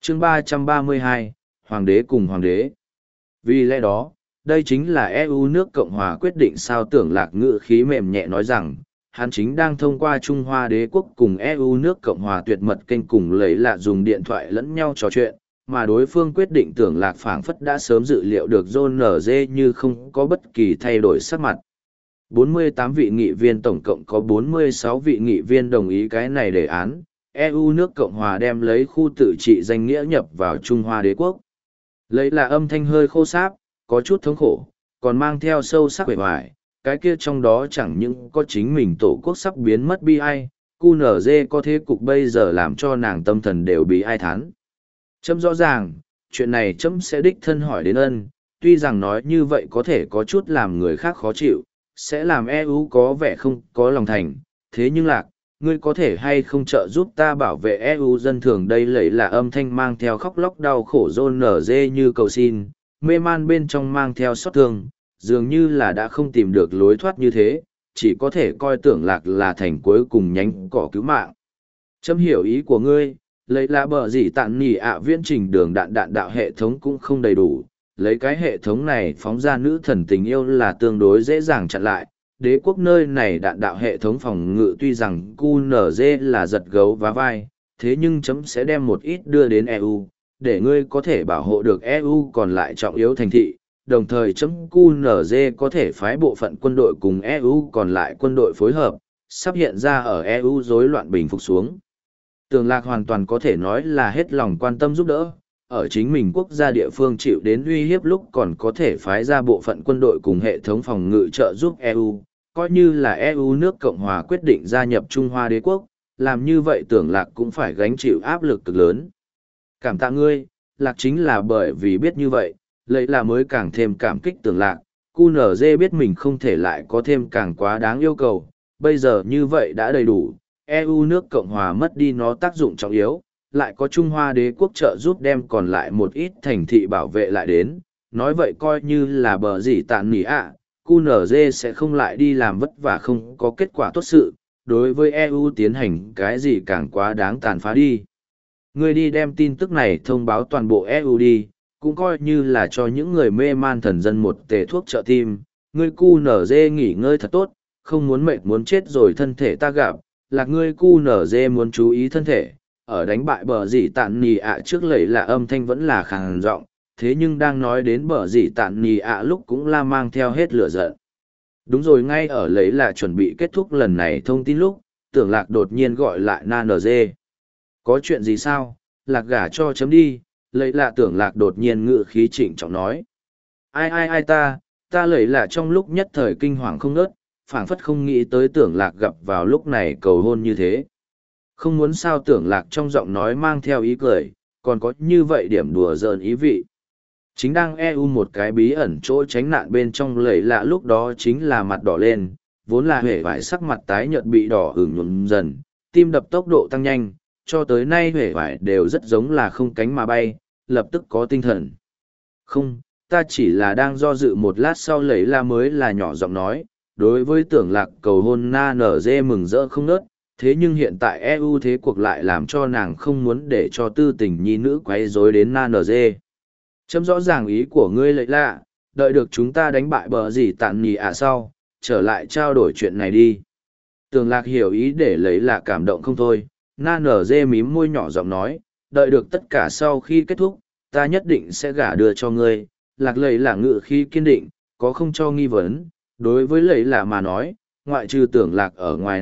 chương 332, Hoàng đế cùng Hoàng đế. Vì lẽ đó, đây chính là EU nước Cộng hòa quyết định sao Tưởng Lạc ngữ khí mềm nhẹ nói rằng, hắn chính đang thông qua Trung Hoa đế quốc cùng EU nước Cộng hòa tuyệt mật kênh cùng lấy lạ dùng điện thoại lẫn nhau trò chuyện, mà đối phương quyết định Tưởng Lạc phảng phất đã sớm dự liệu được John NG như không có bất kỳ thay đổi sắc mặt. 48 vị nghị viên tổng cộng có 46 vị nghị viên đồng ý cái này đề án, EU nước Cộng hòa đem lấy khu tự trị danh nghĩa nhập vào Trung Hoa đế quốc. Lấy là âm thanh hơi khô sáp, có chút thống khổ, còn mang theo sâu sắc vẻ vải, cái kia trong đó chẳng những có chính mình tổ quốc sắp biến mất bi ai, QNZ có thế cục bây giờ làm cho nàng tâm thần đều bị ai thán. Chấm rõ ràng, chuyện này chấm sẽ đích thân hỏi đến ân, tuy rằng nói như vậy có thể có chút làm người khác khó chịu, sẽ làm EU có vẻ không có lòng thành, thế nhưng Lạc, ngươi có thể hay không trợ giúp ta bảo vệ EU dân thường đây lấy là âm thanh mang theo khóc lóc đau khổ rôn nở dê như cầu xin, mê man bên trong mang theo xót thương, dường như là đã không tìm được lối thoát như thế, chỉ có thể coi Tưởng Lạc là thành cuối cùng nhánh cỏ cứu mạng. Chấm hiểu ý của ngươi, lấy là bờ gì tạn nỉ viễn trình đường đạn đạo hệ thống cũng không đầy đủ, lấy cái hệ thống này phóng ra nữ thần tình yêu là tương đối dễ dàng chặn lại. Đế quốc nơi này đạn đạo hệ thống phòng ngự tuy rằng QNZ là giật gấu vá vai, thế nhưng chấm sẽ đem một ít đưa đến EU, để ngươi có thể bảo hộ được EU còn lại trọng yếu thành thị, đồng thời chấm QNZ có thể phái bộ phận quân đội cùng EU còn lại quân đội phối hợp, sắp hiện ra ở EU rối loạn bình phục xuống. Tưởng Lạc hoàn toàn có thể nói là hết lòng quan tâm giúp đỡ, ở chính mình quốc gia địa phương chịu đến uy hiếp lúc còn có thể phái ra bộ phận quân đội cùng hệ thống phòng ngự trợ giúp EU, coi như là EU nước Cộng hòa quyết định gia nhập Trung Hoa đế quốc, làm như vậy Tưởng Lạc cũng phải gánh chịu áp lực cực lớn. Cảm tạ ngươi, Lạc chính là bởi vì biết như vậy, lấy là mới càng thêm cảm kích Tưởng Lạc, QNZ biết mình không thể lại có thêm càng quá đáng yêu cầu, bây giờ như vậy đã đầy đủ, EU nước Cộng hòa mất đi nó tác dụng trọng yếu, lại có Trung Hoa đế quốc trợ giúp đem còn lại một ít thành thị bảo vệ lại đến, nói vậy coi như là bờ gì tạn nỉ QNZ sẽ không lại đi làm vất vả không có kết quả tốt sự, đối với EU tiến hành cái gì càng quá đáng tàn phá đi. Ngươi đi đem tin tức này thông báo toàn bộ EU đi, cũng coi như là cho những người mê man thần dân một tề thuốc trợ tim, ngươi QNZ nghỉ ngơi thật tốt, không muốn mệt muốn chết rồi thân thể ta gặp, là ngươi QNZ muốn chú ý thân thể. Ở đánh bại bờ gì tạn nì trước lẩy là âm thanh vẫn là khàn giọng, thế nhưng đang nói đến bờ gì tạn nì lúc cũng la mang theo hết lửa giận. Đúng rồi, ngay ở lấy là chuẩn bị kết thúc lần này thông tin lúc, Tưởng Lạc đột nhiên gọi lại NG. Có chuyện gì sao? Lạc gả cho chấm đi, lấy là Tưởng Lạc đột nhiên ngự khí trịnh trọng nói. Ai ta lấy là trong lúc nhất thời kinh hoàng không nớt, phảng phất không nghĩ tới Tưởng Lạc gặp vào lúc này cầu hôn như thế. Không muốn sao Tưởng Lạc trong giọng nói mang theo ý cười, còn có như vậy điểm đùa giỡn ý vị. Chính đang EU một cái bí ẩn chỗ tránh nạn bên trong lầy lạ lúc đó chính là mặt đỏ lên, vốn là hề vải sắc mặt tái nhợt bị đỏ ửng nhuộm dần, tim đập tốc độ tăng nhanh, cho tới nay hề vải đều rất giống là không cánh mà bay, lập tức có tinh thần. Không, ta chỉ là đang do dự một lát sau lầy la mới là nhỏ giọng nói, đối với Tưởng Lạc cầu hôn na nở dê mừng rỡ không nớt. Thế nhưng hiện tại EU thế cuộc lại làm cho nàng không muốn để cho tư tình nhi nữ quấy rối đến NG. Chấm rõ ràng ý của ngươi lợi lạ, đợi được chúng ta đánh bại bờ gì tạn nhì sau, trở lại trao đổi chuyện này đi. Tưởng Lạc hiểu ý để lấy là cảm động không thôi, NG mím môi nhỏ giọng nói, đợi được tất cả sau khi kết thúc, ta nhất định sẽ gả đưa cho ngươi. Lạc lấy là ngự khi kiên định, có không cho nghi vấn, đối với lấy là mà nói. Ngoại trừ Tưởng Lạc ở ngoài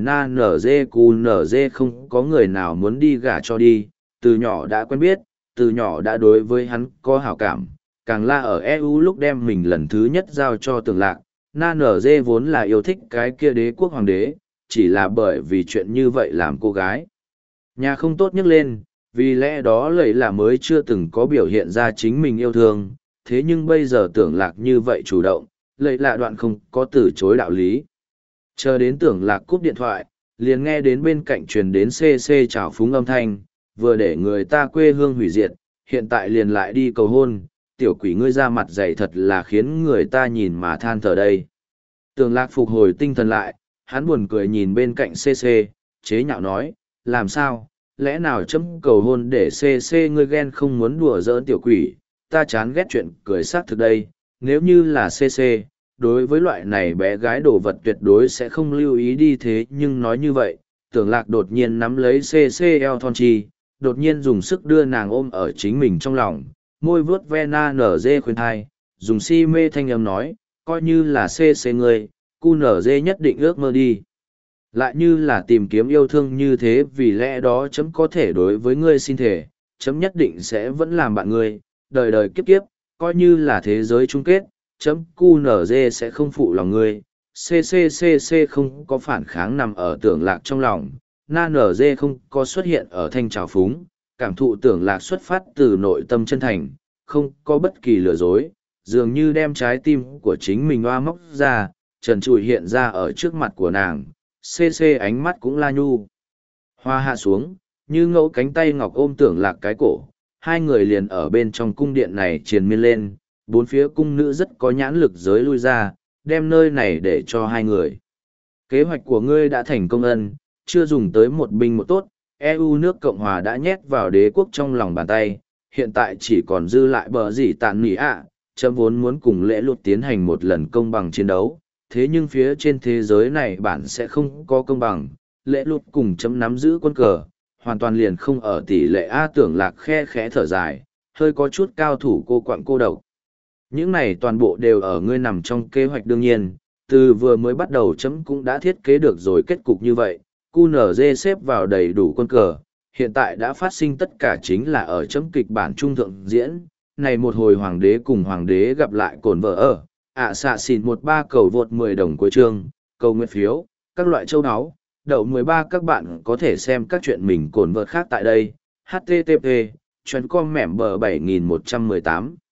NG không có người nào muốn đi gả cho đi, từ nhỏ đã quen biết, từ nhỏ đã đối với hắn có hảo cảm, càng là ở EU lúc đem mình lần thứ nhất giao cho Tưởng Lạc, NG vốn là yêu thích cái kia đế quốc hoàng đế, chỉ là bởi vì chuyện như vậy làm cô gái. Nhà không tốt nhắc lên, vì lẽ đó lấy là mới chưa từng có biểu hiện ra chính mình yêu thương, thế nhưng bây giờ Tưởng Lạc như vậy chủ động, lấy là đoạn không có từ chối đạo lý. Chờ đến Tưởng Lạc cúp điện thoại, liền nghe đến bên cạnh truyền đến CC chào phúng âm thanh, vừa để người ta quê hương hủy diệt, hiện tại liền lại đi cầu hôn, tiểu quỷ ngươi ra mặt dày thật là khiến người ta nhìn mà than thở đây. Tưởng Lạc phục hồi tinh thần lại, hắn buồn cười nhìn bên cạnh CC, chế nhạo nói, làm sao, lẽ nào chấm cầu hôn để CC ngươi ghen không muốn đùa giỡn tiểu quỷ, ta chán ghét chuyện cười xác thực đây, nếu như là CC, đối với loại này bé gái đồ vật tuyệt đối sẽ không lưu ý đi thế nhưng nói như vậy, tưởng lạc đột nhiên nắm lấy CC eo thon chi, đột nhiên dùng sức đưa nàng ôm ở chính mình trong lòng, môi vuốt ve na nở dê khuyên thai, dùng si mê thanh âm nói, coi như là CC ngươi, cu nở dê nhất định ước mơ đi. Lại như là tìm kiếm yêu thương như thế vì lẽ đó chấm có thể đối với ngươi xin thể, chấm nhất định sẽ vẫn làm bạn ngươi, đời đời kiếp kiếp, coi như là thế giới chung kết, chấm cu nở dê sẽ không phụ lòng ngươi. CCCC không có phản kháng nằm ở tưởng lạc trong lòng, na nở dê không có xuất hiện ở thanh trào phúng, cảm thụ tưởng lạc xuất phát từ nội tâm chân thành, không có bất kỳ lừa dối, dường như đem trái tim của chính mình oa móc ra, trần trụi hiện ra ở trước mặt của nàng, CC ánh mắt cũng la nhu. Hoa hạ xuống, như ngẫu cánh tay ngọc ôm tưởng lạc cái cổ, hai người liền ở bên trong cung điện này triền miên lên, bốn phía cung nữ rất có nhãn lực giới lui ra, đem nơi này để cho hai người. Kế hoạch của ngươi đã thành công ân, chưa dùng tới một binh một tốt, EU nước Cộng Hòa đã nhét vào đế quốc trong lòng bàn tay, hiện tại chỉ còn dư lại bờ gì tàn nỉ ạ, chấm vốn muốn cùng lễ luật tiến hành một lần công bằng chiến đấu, thế nhưng phía trên thế giới này bản sẽ không có công bằng, lễ luật cùng chấm nắm giữ quân cờ, hoàn toàn liền không ở tỷ lệ A tưởng lạc khe khẽ thở dài, hơi có chút cao thủ cô quạng cô độc. Những này toàn bộ đều ở ngươi nằm trong kế hoạch đương nhiên, từ vừa mới bắt đầu chấm cũng đã thiết kế được rồi kết cục như vậy, QNZ xếp vào đầy đủ quân cờ, hiện tại đã phát sinh tất cả chính là ở chấm kịch bản trung thượng diễn, này một hồi hoàng đế cùng hoàng đế gặp lại cồn vợ ở, xạ xịn 13 cầu vượt 10 đồng cuối chương, cầu nguyện phiếu, các loại châu áo, đậu 13 các bạn có thể xem các chuyện mình cồn vợt khác tại đây, http, chuyến com mẻm bờ 7118.